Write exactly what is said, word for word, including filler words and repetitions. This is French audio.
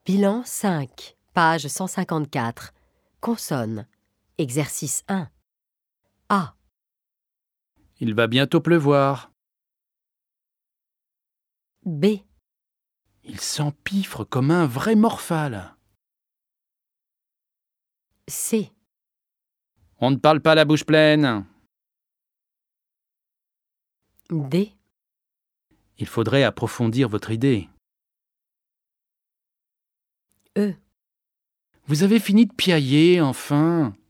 Bilan cinq, page cent cinquante-quatre. Consonnes. Exercice un. A. Il va bientôt pleuvoir. B. Il s'empiffre comme un vrai morphale. C. On ne parle pas la bouche pleine. D. Il faudrait approfondir votre idée. E. Vous avez fini de piailler, enfin.